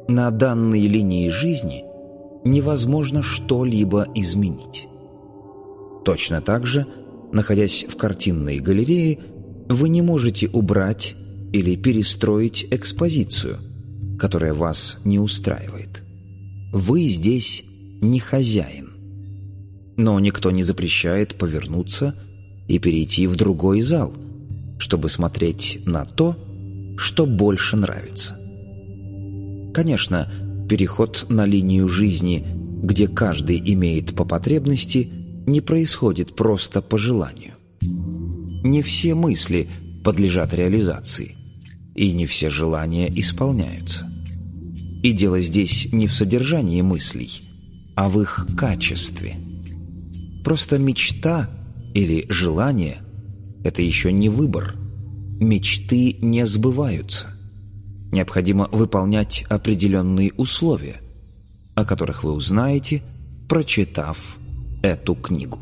на данной линии жизни невозможно что-либо изменить. Точно так же, находясь в картинной галерее, вы не можете убрать или перестроить экспозицию, которая вас не устраивает. Вы здесь не хозяин. Но никто не запрещает повернуться и перейти в другой зал, чтобы смотреть на то, что больше нравится. Конечно, переход на линию жизни, где каждый имеет по потребности, не происходит просто по желанию. Не все мысли подлежат реализации, и не все желания исполняются. И дело здесь не в содержании мыслей, а в их качестве. Просто мечта или желание – это еще не выбор. Мечты не сбываются. Необходимо выполнять определенные условия, о которых вы узнаете, прочитав эту книгу.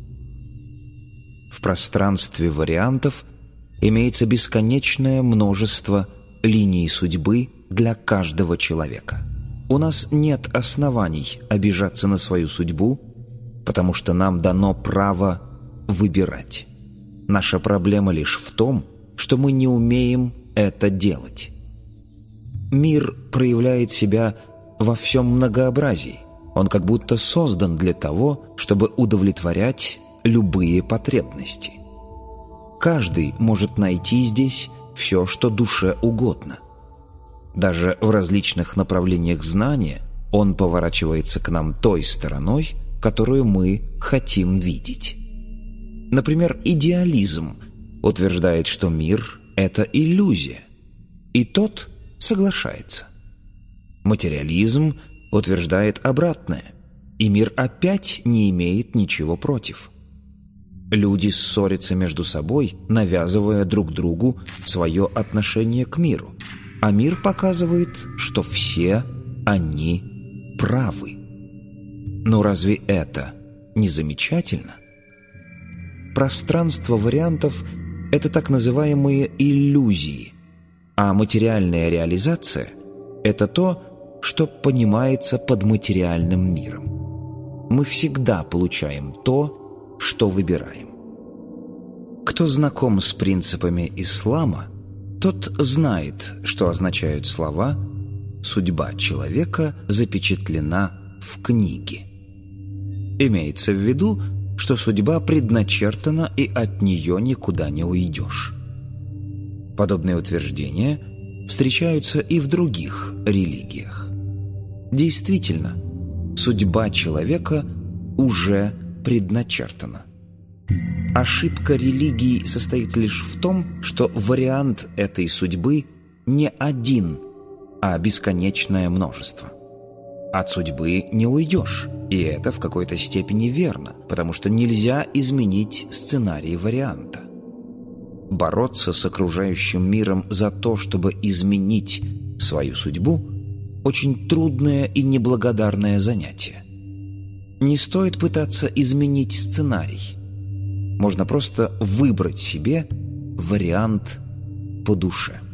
В пространстве вариантов имеется бесконечное множество линий судьбы для каждого человека. У нас нет оснований обижаться на свою судьбу, потому что нам дано право выбирать. Наша проблема лишь в том, что мы не умеем это делать. Мир проявляет себя во всем многообразии. Он как будто создан для того, чтобы удовлетворять любые потребности. Каждый может найти здесь все, что душе угодно. Даже в различных направлениях знания он поворачивается к нам той стороной, которую мы хотим видеть. Например, идеализм утверждает, что мир – это иллюзия, и тот соглашается. Материализм утверждает обратное, и мир опять не имеет ничего против. Люди ссорятся между собой, навязывая друг другу свое отношение к миру, а мир показывает, что все они правы. Но разве это не замечательно? Пространство вариантов – это так называемые иллюзии, а материальная реализация – это то, что понимается под материальным миром. Мы всегда получаем то, что выбираем. Кто знаком с принципами ислама, тот знает, что означают слова «судьба человека запечатлена в книге». Имеется в виду, что судьба предначертана, и от нее никуда не уйдешь. Подобные утверждения встречаются и в других религиях. Действительно, судьба человека уже предначертана. Ошибка религии состоит лишь в том, что вариант этой судьбы не один, а бесконечное множество. От судьбы не уйдешь, и это в какой-то степени верно, потому что нельзя изменить сценарий варианта. Бороться с окружающим миром за то, чтобы изменить свою судьбу – очень трудное и неблагодарное занятие. Не стоит пытаться изменить сценарий. Можно просто выбрать себе вариант по душе.